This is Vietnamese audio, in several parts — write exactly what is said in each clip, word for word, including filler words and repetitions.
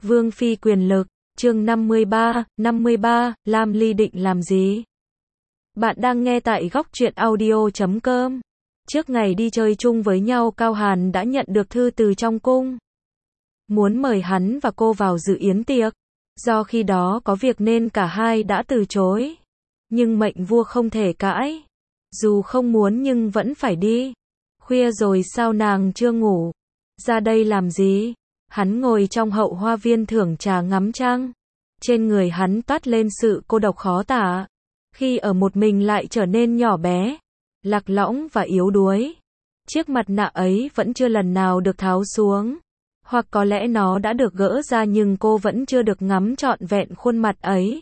Vương phi quyền lực, chương năm mươi ba, năm mươi ba, Lam Ly định làm gì? Bạn đang nghe tại góc truyện audio chấm com. Trước ngày đi chơi chung với nhau, Cao Hàn đã nhận được thư từ trong cung. Muốn mời hắn và cô vào dự yến tiệc. Do khi đó có việc nên cả hai đã từ chối. Nhưng mệnh vua không thể cãi. Dù không muốn nhưng vẫn phải đi. Khuya rồi sao nàng chưa ngủ? Ra đây làm gì? Hắn ngồi trong hậu hoa viên thưởng trà ngắm trăng. Trên người hắn toát lên sự cô độc khó tả. Khi ở một mình lại trở nên nhỏ bé, lạc lõng và yếu đuối. Chiếc mặt nạ ấy vẫn chưa lần nào được tháo xuống. Hoặc có lẽ nó đã được gỡ ra nhưng cô vẫn chưa được ngắm trọn vẹn khuôn mặt ấy.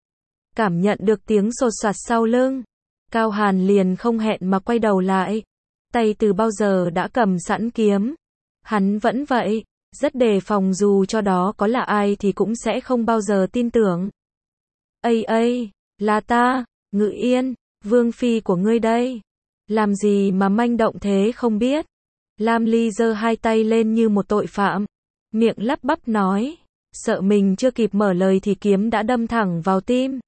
Cảm nhận được tiếng sột soạt sau lưng, Cao Hàn liền không hẹn mà quay đầu lại. Tay từ bao giờ đã cầm sẵn kiếm. Hắn vẫn vậy, rất đề phòng, dù cho đó có là ai thì cũng sẽ không bao giờ tin tưởng. Ây ây, là ta, Ngự Yên, vương phi của ngươi đây. Làm gì mà manh động thế không biết? Lam Ly giơ hai tay lên như một tội phạm, miệng lắp bắp nói, sợ mình chưa kịp mở lời thì kiếm đã đâm thẳng vào tim.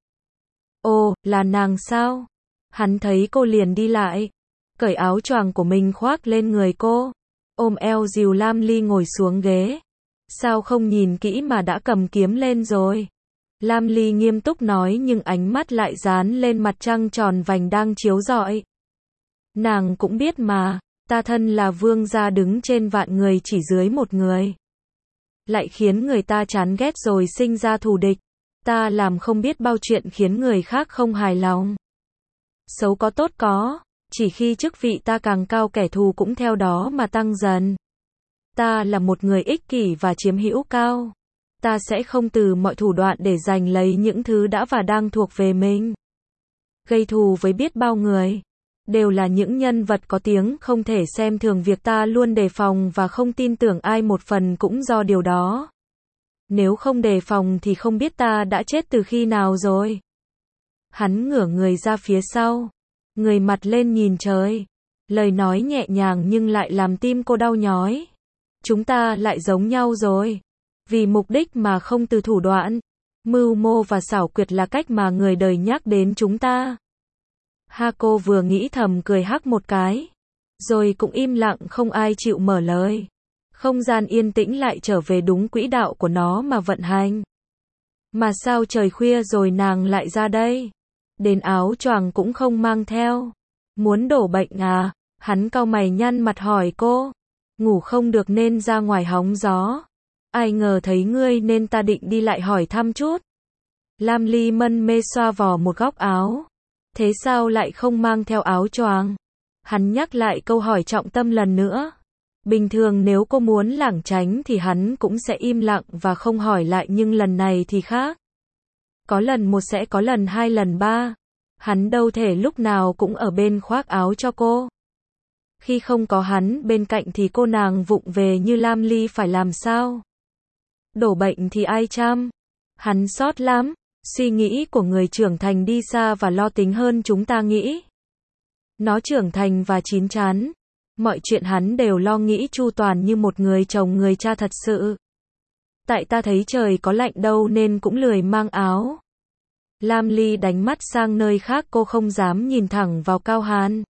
Ồ, là nàng sao? Hắn thấy cô liền đi lại, cởi áo choàng của mình khoác lên người cô, ôm eo dìu Lam Ly ngồi xuống ghế. Sao không nhìn kỹ mà đã cầm kiếm lên rồi? Lam Ly nghiêm túc nói, nhưng ánh mắt lại dán lên mặt trăng tròn vành đang chiếu rọi. Nàng cũng biết mà, ta thân là vương gia đứng trên vạn người chỉ dưới một người. Lại khiến người ta chán ghét rồi sinh ra thù địch. Ta làm không biết bao chuyện khiến người khác không hài lòng. Xấu có tốt có, chỉ khi chức vị ta càng cao kẻ thù cũng theo đó mà tăng dần. Ta là một người ích kỷ và chiếm hữu cao. Ta sẽ không từ mọi thủ đoạn để giành lấy những thứ đã và đang thuộc về mình. Gây thù với biết bao người. Đều là những nhân vật có tiếng, không thể xem thường. Việc ta luôn đề phòng và không tin tưởng ai một phần cũng do điều đó. Nếu không đề phòng thì không biết ta đã chết từ khi nào rồi. Hắn ngửa người ra phía sau, người mặt lên nhìn trời. Lời nói nhẹ nhàng nhưng lại làm tim cô đau nhói. Chúng ta lại giống nhau rồi. Vì mục đích mà không từ thủ đoạn. Mưu mô và xảo quyệt là cách mà người đời nhắc đến chúng ta. Ha, cô vừa nghĩ thầm cười hắc một cái. Rồi cũng im lặng, không ai chịu mở lời. Không gian yên tĩnh lại trở về đúng quỹ đạo của nó mà vận hành. Mà sao trời khuya rồi nàng lại ra đây? Đến áo choàng cũng không mang theo. Muốn đổ bệnh à? Hắn cau mày nhăn mặt hỏi cô. Ngủ không được nên ra ngoài hóng gió. Ai ngờ thấy ngươi nên ta định đi lại hỏi thăm chút. Lam Ly mân mê xoa vò một góc áo. Thế sao lại không mang theo áo choàng? Hắn nhắc lại câu hỏi trọng tâm lần nữa. Bình thường nếu cô muốn lảng tránh thì hắn cũng sẽ im lặng và không hỏi lại, nhưng lần này thì khác. Có lần một sẽ có lần hai lần ba. Hắn đâu thể lúc nào cũng ở bên khoác áo cho cô. Khi không có hắn bên cạnh thì cô nàng vụng về như Lam Ly phải làm sao? Đổ bệnh thì ai chăm? Hắn xót lắm. Suy nghĩ của người trưởng thành đi xa và lo tính hơn chúng ta nghĩ. Nó trưởng thành và chín chắn. Mọi chuyện hắn đều lo nghĩ chu toàn như một người chồng người cha thật sự. Tại ta thấy trời có lạnh đâu nên cũng lười mang áo. Lam Ly đánh mắt sang nơi khác, cô không dám nhìn thẳng vào Cao Hàn.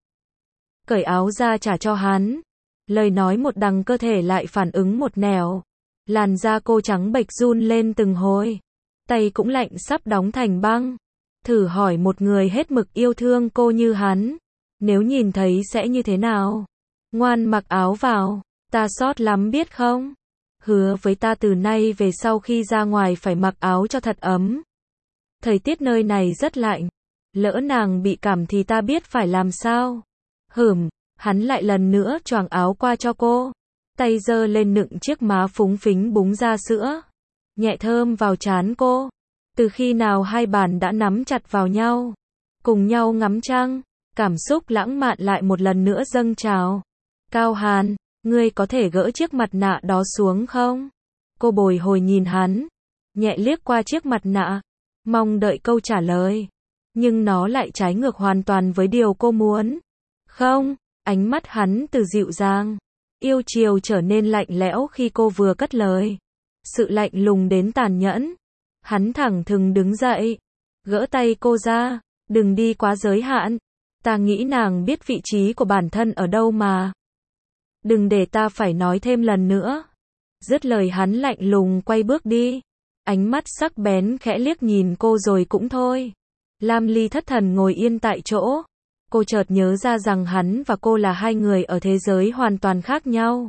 Cởi áo ra trả cho hắn. Lời nói một đằng cơ thể lại phản ứng một nẻo. Làn da cô trắng bệch run lên từng hồi. Tay cũng lạnh sắp đóng thành băng. Thử hỏi một người hết mực yêu thương cô như hắn, nếu nhìn thấy sẽ như thế nào? Ngoan mặc áo vào, ta sót lắm biết không? Hứa với ta từ nay về sau khi ra ngoài phải mặc áo cho thật ấm. Thời tiết nơi này rất lạnh. Lỡ nàng bị cảm thì ta biết phải làm sao? Hửm, hắn lại lần nữa choàng áo qua cho cô. Tay giơ lên nựng chiếc má phúng phính búng ra sữa. Nhẹ thơm vào trán cô. Từ khi nào hai bàn đã nắm chặt vào nhau, cùng nhau ngắm trăng, cảm xúc lãng mạn lại một lần nữa dâng trào. Cao Hàn, ngươi có thể gỡ chiếc mặt nạ đó xuống không? Cô bồi hồi nhìn hắn, nhẹ liếc qua chiếc mặt nạ, mong đợi câu trả lời. Nhưng nó lại trái ngược hoàn toàn với điều cô muốn. Không, ánh mắt hắn từ dịu dàng, yêu chiều trở nên lạnh lẽo khi cô vừa cất lời. sự lạnh lùng đến tàn nhẫn. Hắn thẳng thừng đứng dậy, gỡ tay cô ra, đừng đi quá giới hạn. Ta nghĩ nàng biết vị trí của bản thân ở đâu mà. Đừng để ta phải nói thêm lần nữa. Dứt lời hắn lạnh lùng quay bước đi. Ánh mắt sắc bén khẽ liếc nhìn cô rồi cũng thôi. Lam Ly thất thần ngồi yên tại chỗ. Cô chợt nhớ ra rằng hắn và cô là hai người ở thế giới hoàn toàn khác nhau.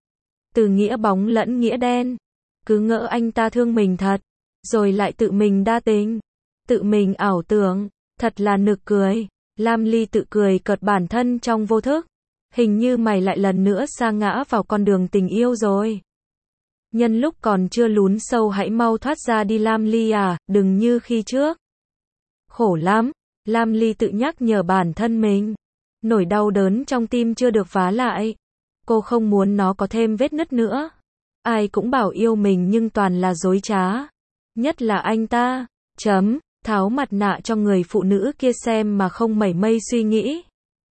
Từ nghĩa bóng lẫn nghĩa đen. Cứ ngỡ anh ta thương mình thật. Rồi lại tự mình đa tình. Tự mình ảo tưởng. Thật là nực cười. Lam Ly tự cười cợt bản thân trong vô thức. Hình như mày lại lần nữa sa ngã vào con đường tình yêu rồi. Nhân lúc còn chưa lún sâu hãy mau thoát ra đi Lam Ly à, đừng như khi trước. Khổ lắm, Lam Ly tự nhắc nhở bản thân mình. Nỗi đau đớn trong tim chưa được vá lại. Cô không muốn nó có thêm vết nứt nữa. Ai cũng bảo yêu mình nhưng toàn là dối trá. Nhất là anh ta. Chấm, tháo mặt nạ cho người phụ nữ kia xem mà không mảy may suy nghĩ.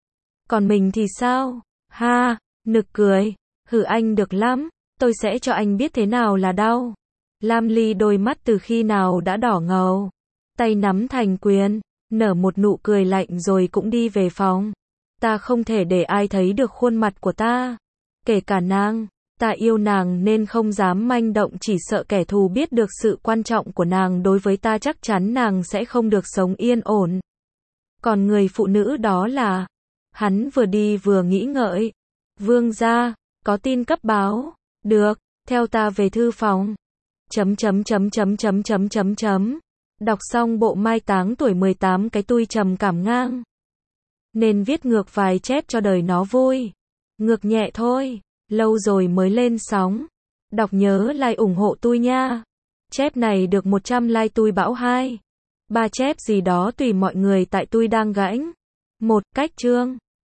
Còn mình thì sao? Ha, nực cười. Hử anh được lắm. Tôi sẽ cho anh biết thế nào là đau. Lam Ly đôi mắt từ khi nào đã đỏ ngầu. Tay nắm thành quyền, nở một nụ cười lạnh rồi cũng đi về phòng. Ta không thể để ai thấy được khuôn mặt của ta. Kể cả nàng. Ta yêu nàng nên không dám manh động, chỉ sợ kẻ thù biết được sự quan trọng của nàng đối với ta chắc chắn nàng sẽ không được sống yên ổn. Còn người phụ nữ đó là... Hắn vừa đi vừa nghĩ ngợi. Vương gia, có tin cấp báo. Được, theo ta về thư phòng. Chấm chấm chấm chấm chấm chấm chấm chấm. Đọc xong bộ mai táng tuổi mười tám cái tui trầm cảm ngang. Nên viết ngược vài chép cho đời nó vui. Ngược nhẹ thôi, lâu rồi mới lên sóng. Đọc nhớ like ủng hộ tui nha. Chép này được một trăm like tui bảo hai. Ba chép gì đó tùy mọi người tại tui đang gãnh. Một cách chương.